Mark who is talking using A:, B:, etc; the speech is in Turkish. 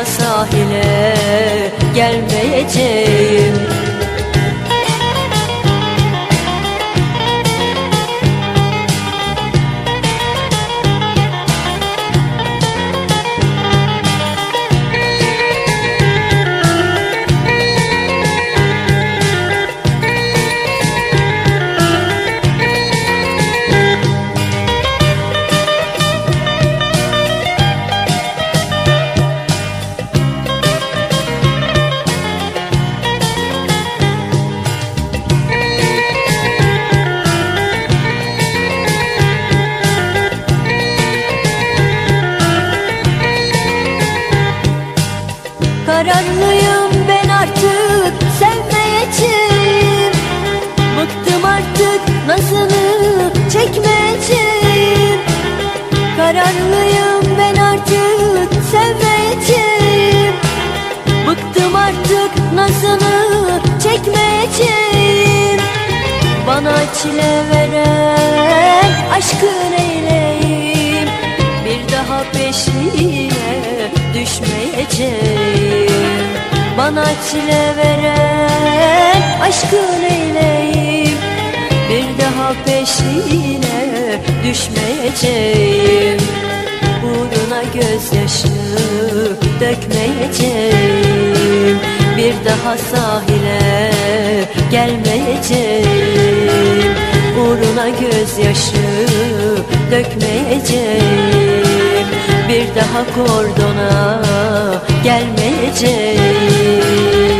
A: daha sahile gelmeyeceğim.
B: Kararlıyım ben artık sevmeyeceğim. Bıktım artık nazını çekmeyeceğim. Kararlıyım ben artık sevmeyeceğim. Bıktım artık nazını çekmeyeceğim. Bana çile veren aşkın eyleyim. Bir daha peşine düşmeyeceğim. Bana çile veren aşkın eyleyim. Bir daha peşine düşmeyeceğim. Uğruna gözyaşı dökmeyeceğim. Bir daha sahile gelmeyeceğim. Uğruna gözyaşı dökmeyeceğim. Bir daha kordona gelmeyeceğim.